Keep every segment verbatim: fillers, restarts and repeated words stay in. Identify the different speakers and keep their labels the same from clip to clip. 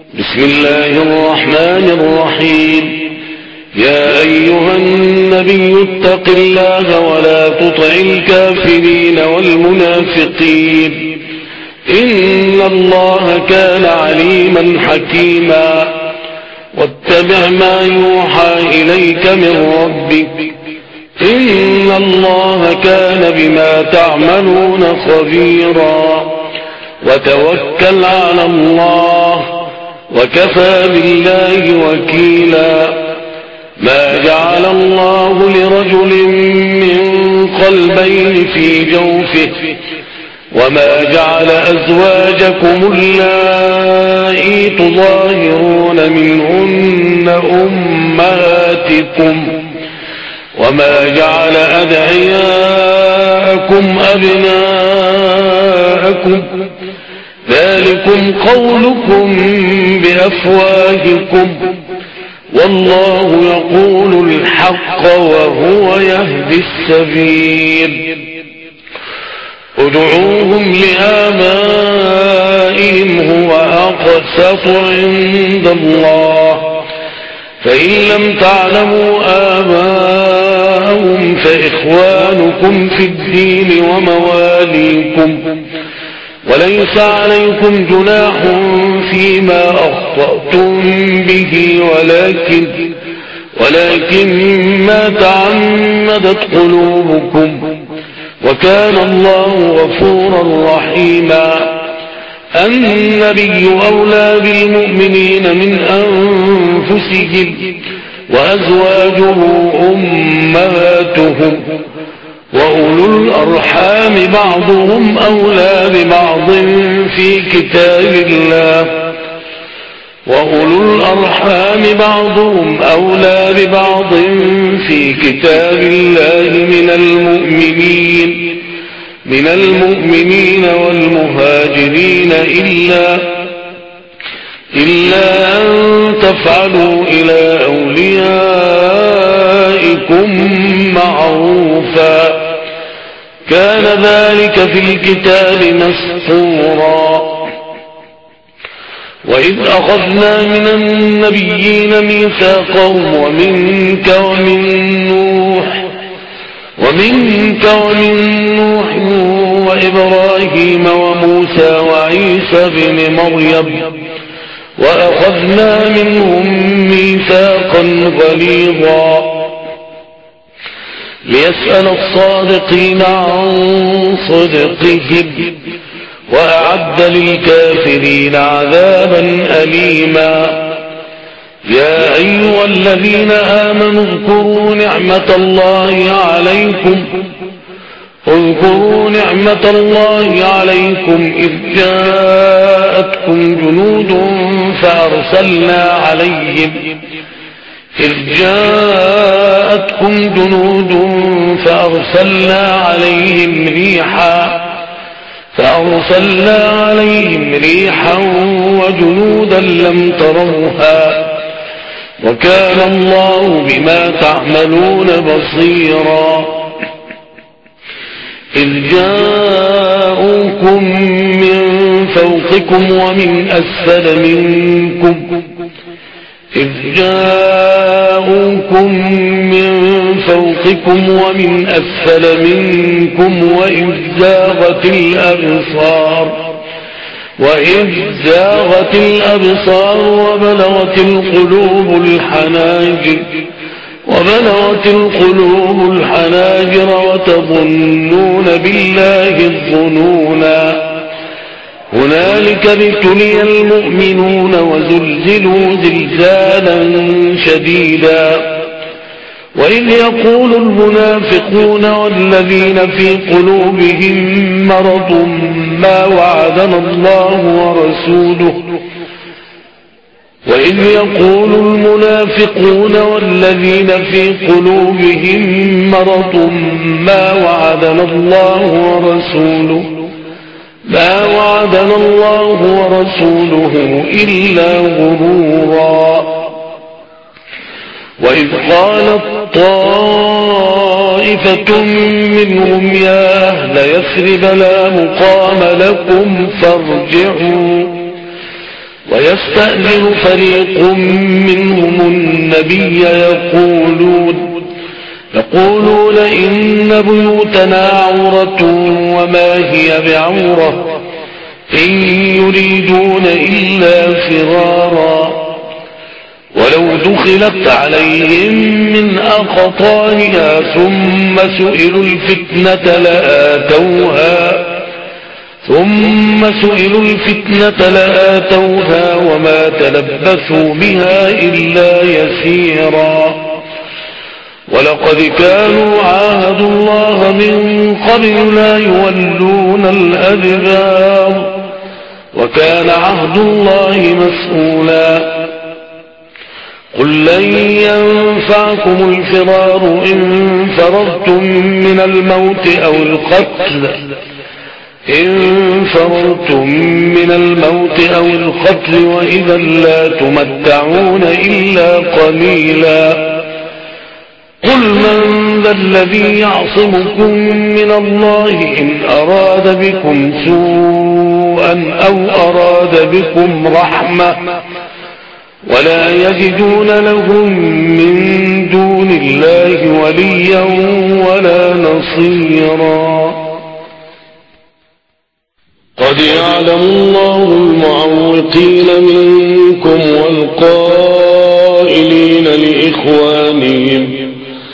Speaker 1: بسم الله الرحمن الرحيم. يا أيها النبي اتق الله ولا تطع الكافرين والمنافقين إن الله كان عليما حكيما. واتبع ما يوحى إليك من ربك إن الله كان بما تعملون خبيرا. وتوكل على الله وكفى بالله وكيلا. ما جعل الله لرجل من قلبين في جوفه وما جعل أزواجكم اللائي تظاهرون منهن أمهاتكم وما جعل أدعياءكم أبناءكم ذلكم قولكم بأفواهكم والله يقول الحق وهو يهدي السبيل. ادعوهم لآبائهم هو أقسط عند الله فإن لم تعلموا آباءهم فإخوانكم في الدين ومواليكم وليس عليكم جناح فيما أخطأتم به ولكن ولكن ما تعمدت قلوبكم وكان الله غفورا رحيما. النبي أولى بالمؤمنين من أنفسهم وأزواجه أمهاتهم وأولو الأرحام بعضهم أولى ببعض في كتاب الله وأولو الأرحام بعضهم أولى ببعض في كتاب الله من المؤمنين من المؤمنين والمهاجرين إلا إلا أن تفعلوا إلى أوليائكم معروفا كان ذلك في الكتاب مسطورا. وإذ أخذنا من النبيين ميثاقهم ومنك ومن نوح ومنك ومن نوح وإبراهيم وموسى وعيسى بن مريم وأخذنا منهم ميثاقا غليظا ليسأل الصادقين عن صدقهم وأعد للكافرين عذابا أليما. يا أيها الذين آمنوا اذكروا نعمة الله عليكم اذكروا نعمة الله عليكم إذ جاءتكم جنود فأرسلنا عليهم إذ جاءتكم جنود فأرسلنا عليهم ريحا فأرسلنا عليهم ريحا وجنودا لم تروها وكان الله بما تعملون بصيرا. إذ جاءوكم من فوقكم ومن أسفل منكم إذ جاءوكم من فوقكم ومن أسفل منكم وإذ زاغت الأبصار وإذ زاغت الأبصار وبلغت القلوب الحناجر وبلغت القلوب الحناجر وتظنون بالله الظنونا هنالك ابتلي المؤمنون وزلزلوا زلزالا شديدا. وإذ يقول المنافقون والذين في قلوبهم مرض ما وعدنا الله ورسوله وإذ يقول المنافقون والذين في قلوبهم مرض ما وعدنا الله ورسوله ما وعدنا الله ورسوله إلا غرورا. وإذ قالت طائفة منهم يا أهل يثرب لا مقام لكم فارجعوا ويستأذن فريق منهم النبي يقولون يقولون إن بيوتنا عورة وما هي بعورة إن يريدون إلا فرارا ولو دخلت عليهم من أقطارها ثم سئلوا الفتنة لآتوها ثم سئلوا الفتنة لآتوها وما تلبثوا بها إلا يسيرا ولقد كانوا عاهدوا الله من قبل لا يولون الأدبار وكان عهد الله مسؤولا قل لن ينفعكم الفرار إن فررتم من الموت أو القتل إن فررتم من الموت أو القتل وإذا لا تمتعون إلا قليلا قل من ذا الذي يعصمكم من الله إن أراد بكم سوءا أو أراد بكم رحمة ولا يجدون لهم من دون الله وليا ولا نصيرا قد يعلم الله المعوقين منكم والقائلين لإخوانهم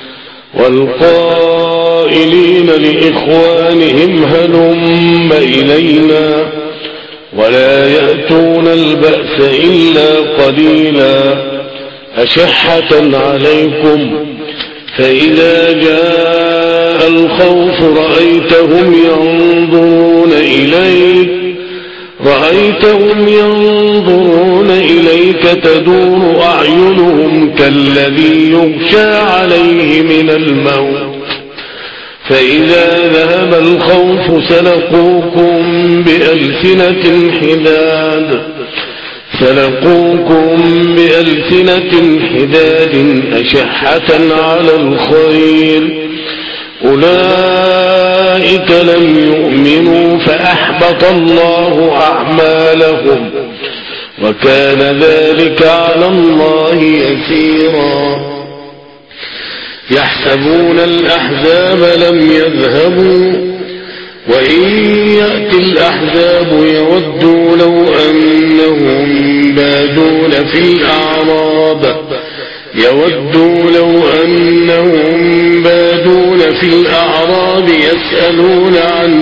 Speaker 1: والقائلين لإخوانهم هلم إلينا ولا يأتون البأس إلا قليلا أشحة عليكم فإذا جاء الخوف رأيتهم ينظرون إليك رأيتهم ينظرون إليك تدور أعينهم كالذي يغشى عليه من الموت فإذا ذهب الخوف سلقوكم بألسنة حداد سلقوكم بألسنة حداد أشحة على الخير أولئك لم يؤمنوا فأحبط الله أعمالهم وكان ذلك على الله يسيرا يحسبون الأحزاب لم يذهبوا وإن يأتي الأحزاب يودوا لو أنهم بادون في الأعراب يودوا لو أنهم بادون في الأعراب يسألون عن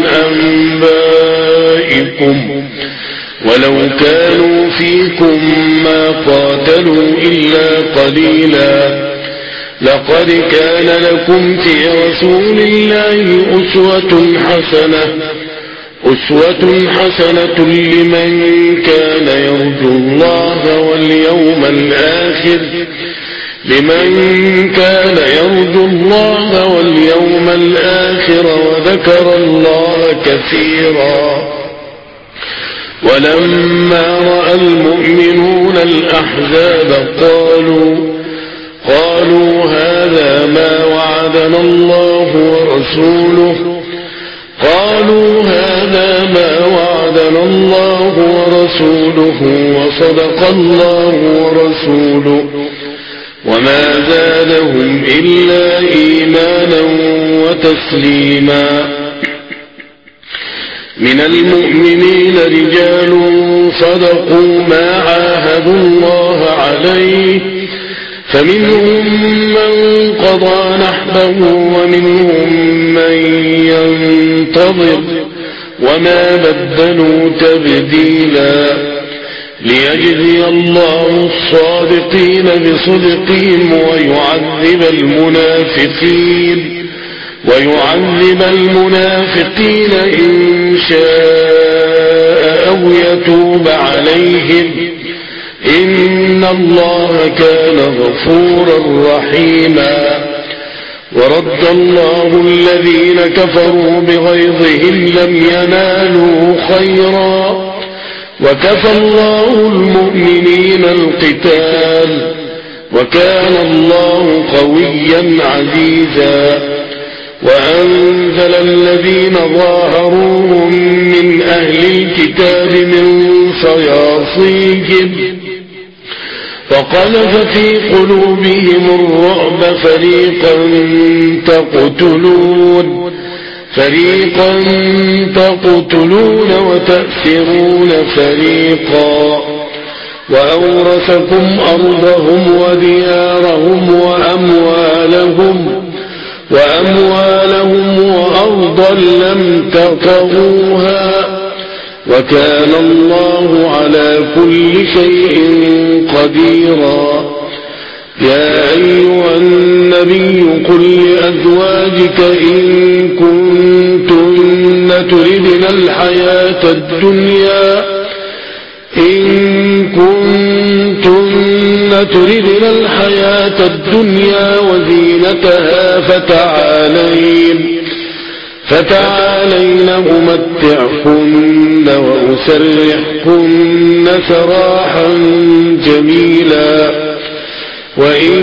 Speaker 1: أنبائكم ولو كانوا فيكم ما قاتلوا إلا قليلا لقد كان لكم في رسول الله أسوة حسنة أسوة حسنة لمن كان يرجو الله واليوم الآخر لمن كان يرجو الله واليوم الآخر وذكر الله كثيرا ولما رأى المؤمنون الأحزاب قالوا قالوا هذا ما وعدنا الله ورسوله قالوا هذا ما وعدنا الله ورسوله وصدق الله ورسوله وما زادهم إلا إيمانا وتسليما من المؤمنين رجال صدقوا ما عاهدوا الله عليه فمنهم من قضى نحبه ومنهم من ينتظر وما بدلوا تبديلا ليجزي الله الصادقين بصدقهم ويعذب المنافقين ويعذب المنافقين إن شاء أو يتوب عليهم إن الله كان غفورا رحيما ورد الله الذين كفروا بغيظهم لم ينالوا خيرا وكفى الله المؤمنين القتال وكان الله قويا عزيزا وأنزل الذين ظاهروهم من أهل الكتاب من صياصيهم فقذف في قلوبهم الرعب فريقا تقتلون فريقا تقتلون وتأسرون فريقا وأورثكم أرضهم وديارهم وأموالهم وأموالهم وأرضا لم تطئوها وكان الله على كل شيء قديرا. يا أيها النبي قل لأزواجك إن كنتن تردن الحياة الدنيا إن كنتن تردن الحياة الدنيا وزينتها فتعالين فتعالين أمتعكن وأسرحكن سراحا جميلا وإن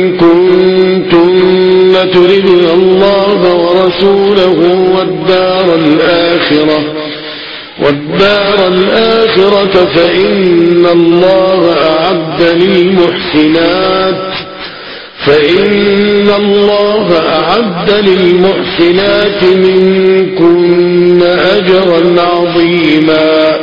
Speaker 1: كنتن تردن الله ورسوله والدار الآخرة والدار الآخرة فإن الله أعد للمحسنات فإن الله أعد للمحسنات منكن أجرا عظيما.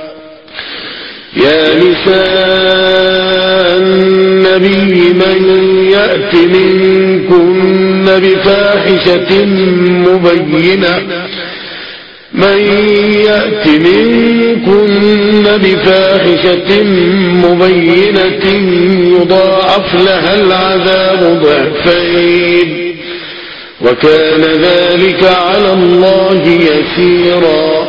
Speaker 1: يا نساء النبي من يأت منكن بفاحشة مبينة من يأت منكن بفاحشة مبينة يضاعف لها العذاب ضعفين وكان ذلك على الله يسيرا.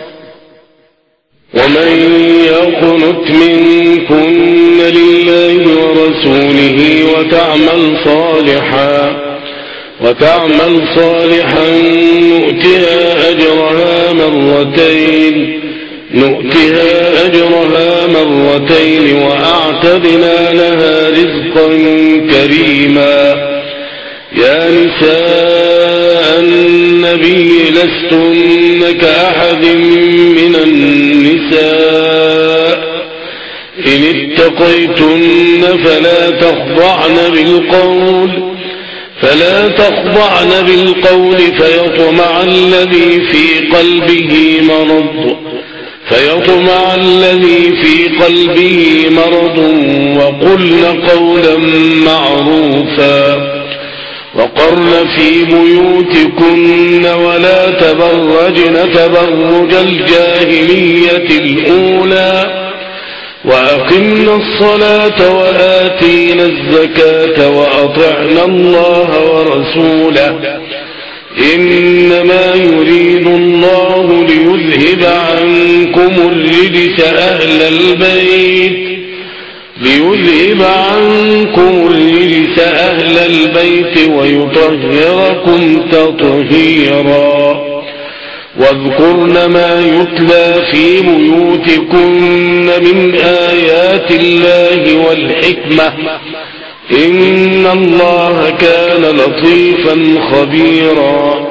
Speaker 1: ومن يقنت منكن لله ورسوله وتعمل صالحا وتعمل صالحا نؤتها أجرها مرتين نؤتها أجرها مرتين وأعتدنا لها رزقا كريما. يا نساء النبي لستن كأحد من النساء إن اتقيتن فلا تخضعن بالقول فلا تخضعن بالقول فيطمع الذي في قلبه مرض فيطمع الذي في قلبه مرض وقلن قولا معروفا وقرن في بيوتكن ولا تبرجن تبرج الجاهلية الأولى وأقمنا الصلاة وآتينا الزكاة وأطعنا الله ورسوله إنما يريد الله ليذهب عنكم الرجس أهل البيت ليذهب عنكم الرجس أهل البيت ويطهركم تطهيرا. واذكرن ما يتلى في بيوتكن من آيات الله والحكمة إن الله كان لطيفا خبيرا.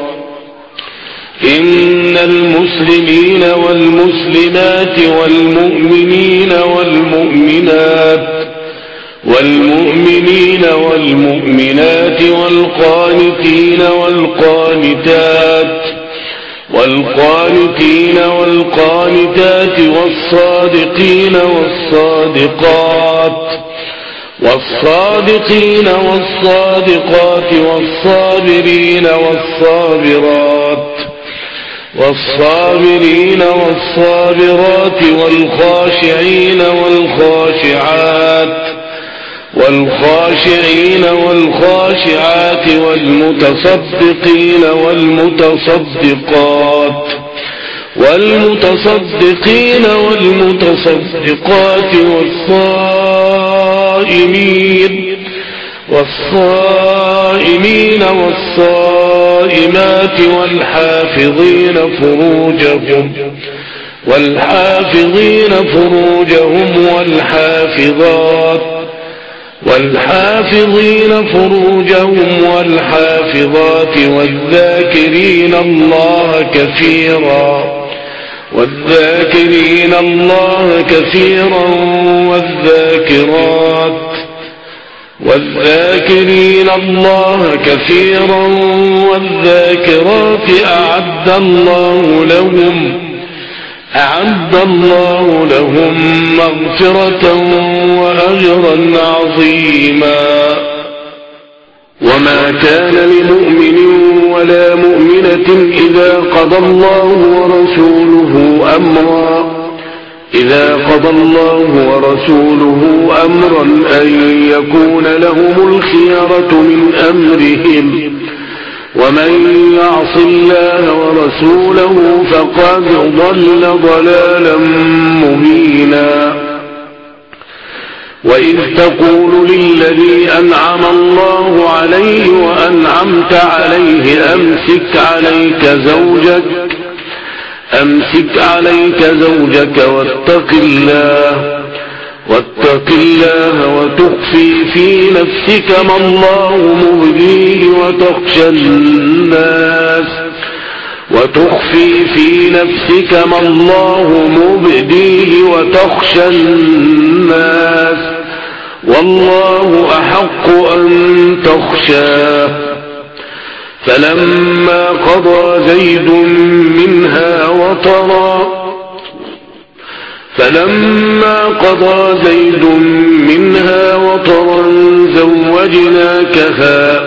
Speaker 1: إن المسلمين والمسلمات والمؤمنين والمؤمنات والمؤمنين والمؤمنات والقانتين والقانتات والقانتين والقانتات والصادقين والصادقات والصادقين والصادقات والصابرين والصابرات والصابرين والصابرات والخاشعين والخاشعات والخاشعين والخاشعات والمتصدقين والمتصدقات والمتصدقين والمتصدقات والصائمين والصائمين والصائمات والحافظين فروجهم والحافظين فروجهم والحافظات والحافظين فروجهم والحافظات والذاكرين الله كثيرا والذاكرين الله كثيرا والذاكرات والذاكرين الله كثيرا والذاكرات أعد الله لهم أعد الله لهم مغفرة وأجرا عظيما. وما كان لمؤمن ولا مؤمنة إذا قضى الله ورسوله أمرا إذا قضى الله ورسوله أمرا أن يكون لهم الخيرة من أمرهم ومن يعص الله ورسوله فقد ضل ضلالا مبينا. وإذ تقول للذي أنعم الله عليه وأنعمت عليه أمسك عليك زوجك أمسك عليك زوجك واتق الله واتق الله وتخفي في نفسك ما الله مبديه وتخشى الناس وتخفي في نفسك ما الله مبديه وتخشى الناس والله أحق أن تخشاه. فلما قضى زيد منها وطرا فلما قضى زيد منها وطرا زوجناكها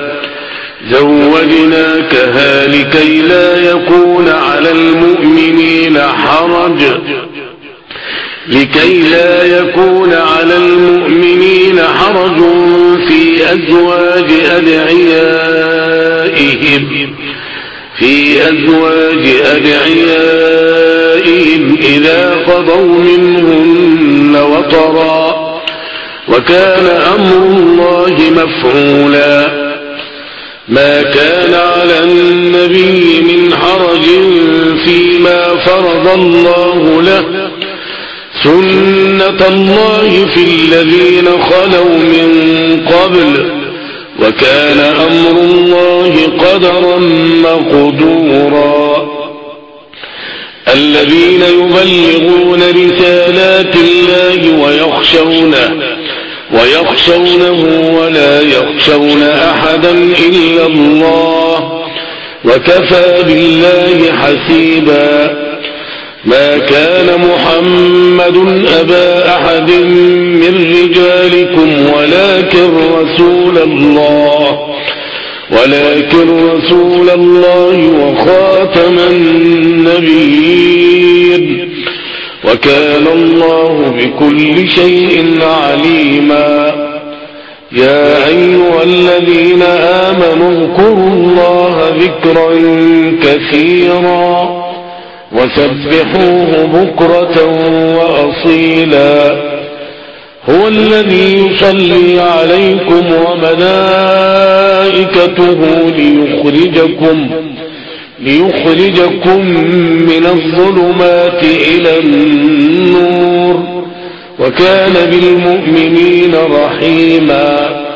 Speaker 1: زوجناكها لكي لا يكون على المؤمنين حرج لكي لا يكون على المؤمنين حرج في أزواج أدعيائهم في أزواج أدعيائهم إذا قضوا منهن وطرا وكان أمر الله مفعولا. ما كان على النبي من حرج فيما فرض الله له سنة الله في الذين خلوا من قبل وكان أمر الله قدرا مقدورا. الذين يبلغون رسالات الله ويخشونه ويخشونه ولا يخشون أحدا إلا الله وكفى بالله حسيبا. ما كان محمد أبا أحد من رجالكم ولكن رسول الله ولكن رسول الله وخاتم النبيين وكان الله بكل شيء عليما. يا أيها الذين آمنوا اذكروا الله ذكرا كثيرا وسبحوه بكرة وأصيلا. هو الذي يصلي عليكم وملائكته ليخرجكم ليخرجكم من الظلمات إلى النور وكان بالمؤمنين رحيما.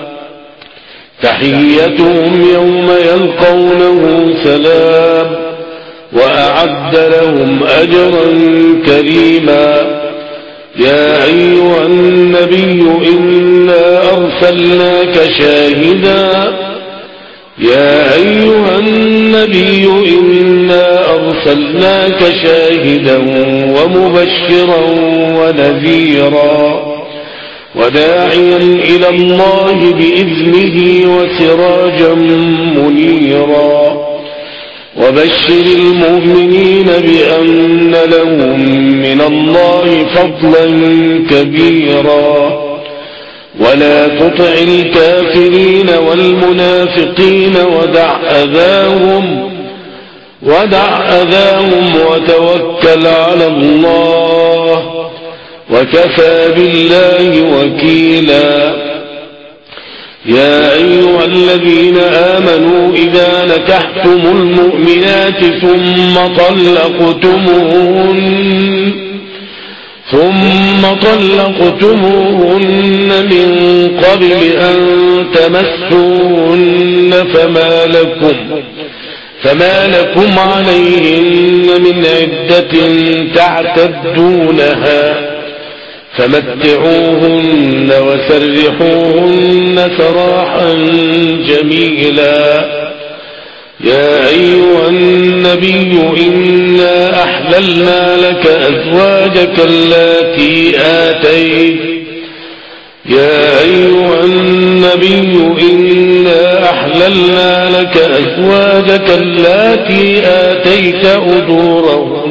Speaker 1: تحيتهم يوم يلقونه سلام وأعد لهم أجرا كريما. يا أيها النبي إنا أرسلناك شاهدا يا أيها النبي إنا أرسلناك شاهدا ومبشرا ونذيرا وداعيا إلى الله بإذنه وسراجا منيرا. وبشر المؤمنين بأن لهم من الله فضلا كبيرا. ولا تطع الكافرين والمنافقين ودع أذاهم ودع أذاهم وتوكل على الله وكفى بالله وكيلا. يا أيها الذين آمنوا إذا نكحتم المؤمنات ثم طلقتموهن ثم طلقتموهن من قبل أن تمسوهن فما لكم فما لكم عليهن من عدة تعتدونها فمتعوهن وسرحوهن سراحا جميلا. يا أيها النبي إنا أحللنا لك أزواجك اللاتي آتيت يا أيها النبي إنا أحللنا لك أزواجك اللاتي آتيت أجورهن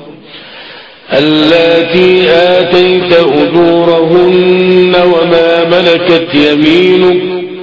Speaker 1: اللاتي آتيت أجورهن وما ملكت يمينك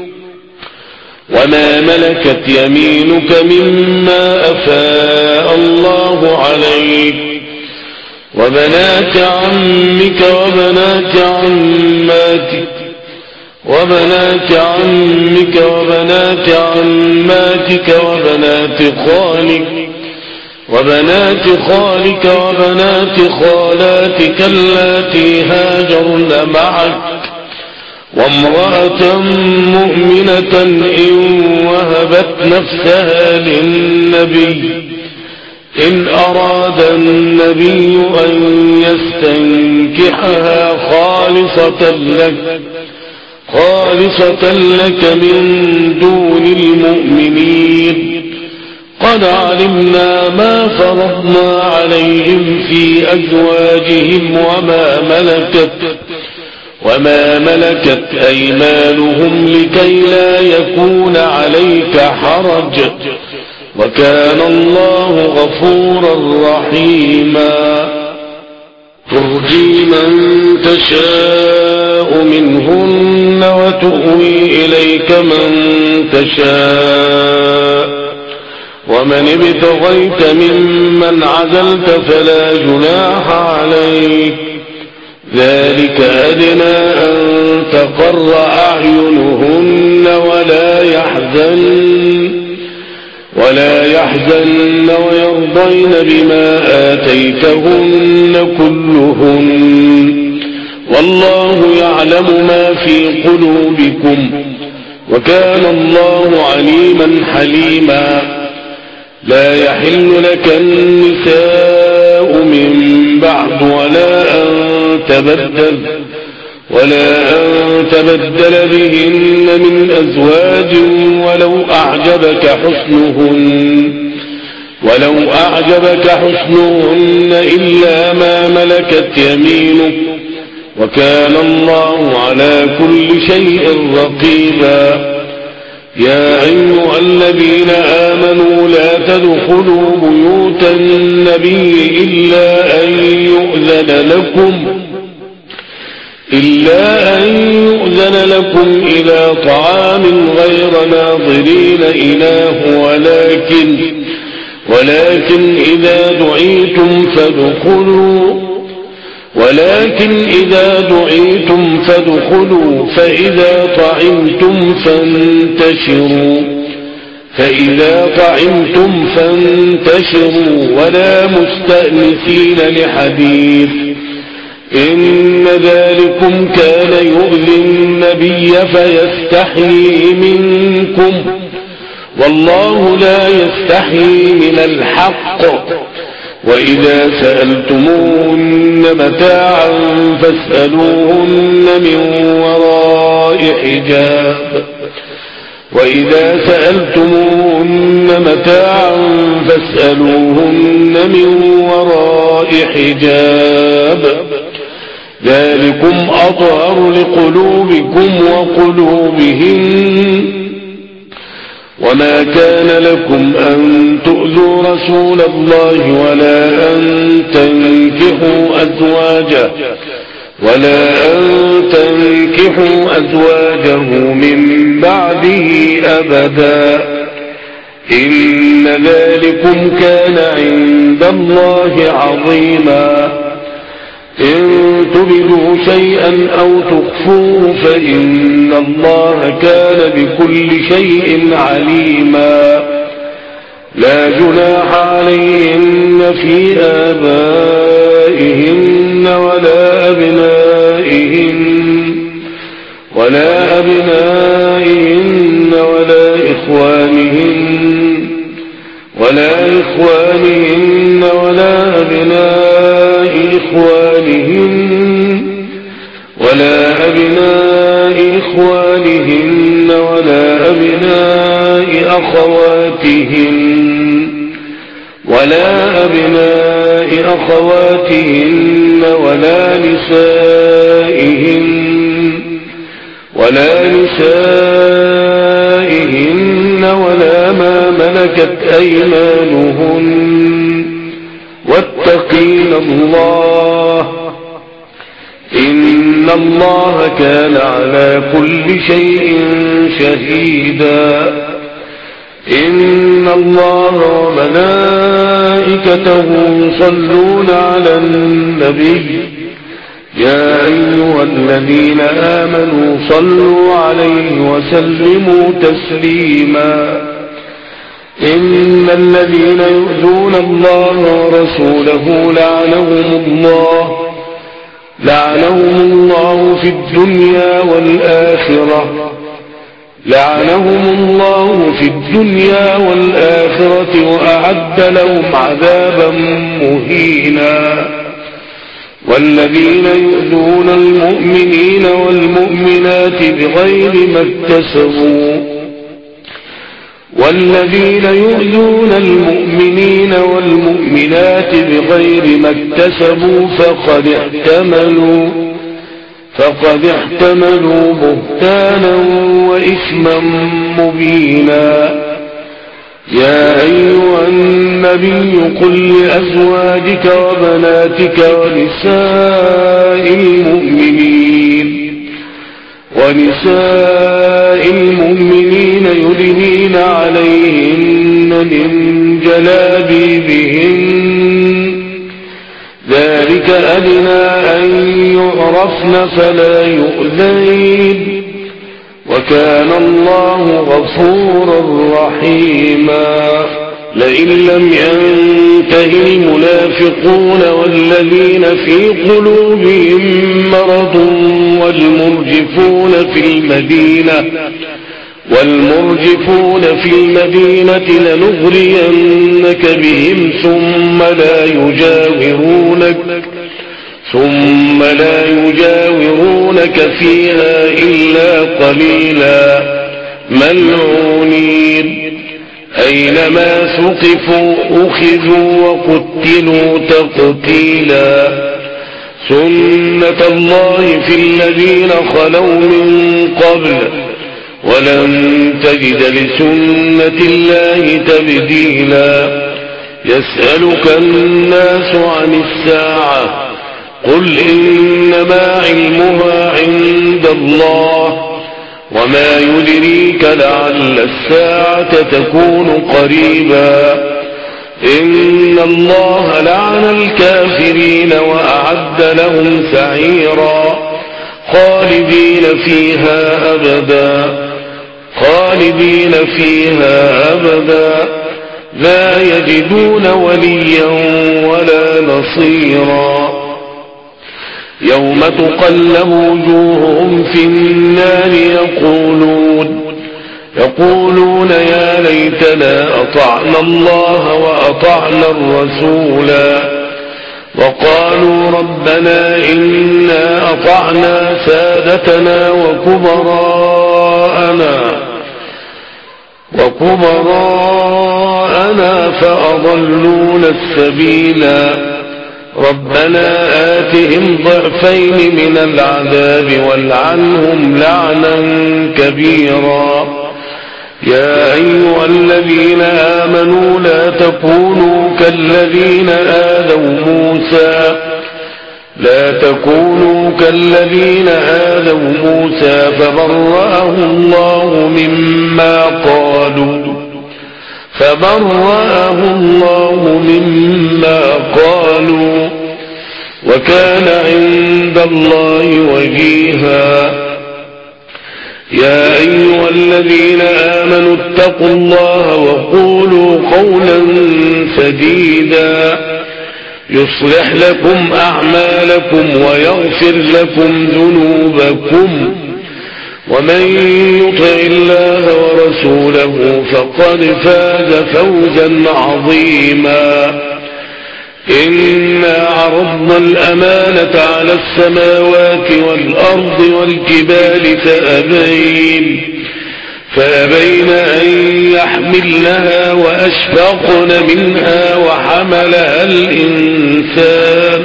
Speaker 1: وما ملكت يمينك مما أفاء الله عليك وبنات عمك وبنات عماتك وبنات عمك وبنات عماتك وبنات خالك وبنات خالك وبنات خالاتك اللاتي هاجرن معك وامرأة مؤمنة إن وهبت نفسها للنبي إن أراد النبي أن يستنكحها خالصة لك خالصة لك من دون المؤمنين قد علمنا ما فرضنا عليهم في أزواجهم وما ملكت وما ملكت أيمانهم لكي لا يكون عليك حرج وكان الله غفورا رحيما. ترجي من تشاء منهن وتؤوي إليك من تشاء ومن ابتغيت ممن عزلت فلا جناح عليك ذلك أدنى أن تقر أعينهن ولا يحزن ولا يحزن ويرضين بما آتيتهن كلهن والله يعلم ما في قلوبكم وكان الله عليما حليما. لا يحل لك النساء من بعد ولا أن تبدل ولا أن تبدل بهن من أزواج ولو أعجبك حسنهن ولو أعجبك حسنهن إلا ما ملكت يمينك وكان الله على كل شيء رقيبا. يا أيها الذين آمنوا لا تدخلوا بيوت النبي إلا أن يؤذن لكم إلا أن يؤذن لكم إلى طعام غير ناظرين إناه ولكن ولكن إذا دعيتم فادخلوا ولكن إذا دعيتم فادخلوا فإذا طعمتم فانتشروا فإذا طعمتم فانتشروا ولا مستأنسين لحديث إن ذلكم كان يؤذي النبي فيستحيي منكم والله لا يستحيي من الحق وإذا سألتموهن متاعا فاسألوهن من وراء حجاب وإذا سألتموهن متاعا فاسألوهن من وراء حجاب ذلكم أطهر لقلوبكم وقلوبهن وما كان لكم أن تؤذوا رسول الله ولا أن تنكحوا أزواجه ولا أن تنكحوا أزواجه من بعده أبدا إن ذلكم كان عند الله عظيما. إن تبدوا شيئا أو تخفوه فإن الله كان بكل شيء عليما. لا جناح عليهن في آبائهن ولا أبنائهن ولا أبنائهن ولا إخوانهن ولا إخوانهن ولا أبناء إخوانهن ولا أبناء إخوانهن ولا أبناء أخواتهن ولا أبناء أخواتهن ولا نسائهن ولا نسائهن ولا ما ملكت أيمانهن واتقين الله إن الله كان على كل شيء شهيدا إن الله وملائكته يصلون على النبي يا أيها الذين آمنوا صلوا عليه وسلموا تسليما إن الذين يؤذون الله ورسوله لعنهم الله لعنهم الله في الدنيا والآخرة لعنهم الله في الدنيا والآخرة وأعد لهم عذابا مهينا والذين يؤذون المؤمنين والمؤمنات بغير ما اكتسبوا والذين يؤذون المؤمنين والمؤمنات بغير ما اكتسبوا فقد احتملوا فقد احتملوا بهتانا وإثما مبينا يا أيها النبي قل لأزواجك وبناتك ونساء المؤمنين ونساء المؤمنين يدنين عليهن من جلابيبهن ذلك أدنى أن يعرفن فلا يؤذين وكان الله غفورا رحيما لئن لم ينته المنافقون والذين في قلوبهم مرض والمرجفون في المدينة والمرجفون في المدينة لنغرينك بهم ثم لا يجاورونك ثم لا يجاورونك فيها إلا قليلا ملعونين أينما ثقفوا أخذوا وقتلوا تقتيلا سنة الله في الذين خلوا من قبل ولن تجد لسنة الله تبديلا يسألك الناس عن الساعة قل إنما علمها عند الله وما يدريك لعل الساعة تكون قريبا إن الله لعن الكافرين وأعد لهم سعيرا خالدين فيها أبدا خالدين فيها أبدا لا يجدون وليا ولا نصيرا يوم تقلب وجوههم في النار يقولون يقولون يا ليتنا أطعنا الله وأطعنا الرسولا وقالوا ربنا إنا أطعنا سادتنا وكبراءنا وكبراءنا فأضلونا السبيلا ربنا آتهم ضعفين من العذاب والعنهم لعنا كبيرا يا أيها الذين آمنوا لا تكونوا كالذين آذوا موسى لا تكونوا كالذين آذوا موسى فبرأه الله مما قالوا فبرأه الله مما قالوا وكان عند الله وجيها يا أيها الذين آمنوا اتقوا الله وقولوا قولا سديدا يصلح لكم أعمالكم ويغفر لكم ذنوبكم ومن يطع الله ورسوله فقد فاز فوزا عظيما. إنا عرضنا الأمانة على السماوات والأرض والجبال فأبين فأبين أن يحملنها وأشفقن منها وحملها الإنسان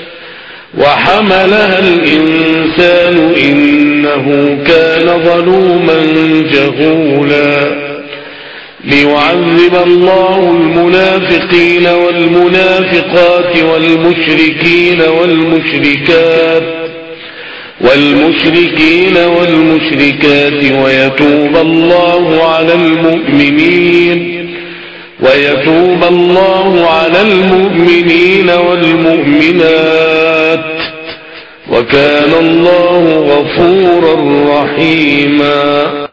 Speaker 1: وحملها الإنسان إنه كان ظلوما جهولا. ليعذب الله المنافقين والمنافقات والمشركين والمشركات والمشركين والمشركات ويتوب الله على المؤمنين ويتوب الله على المؤمنين والمؤمنات وكان الله غفورا رحيما.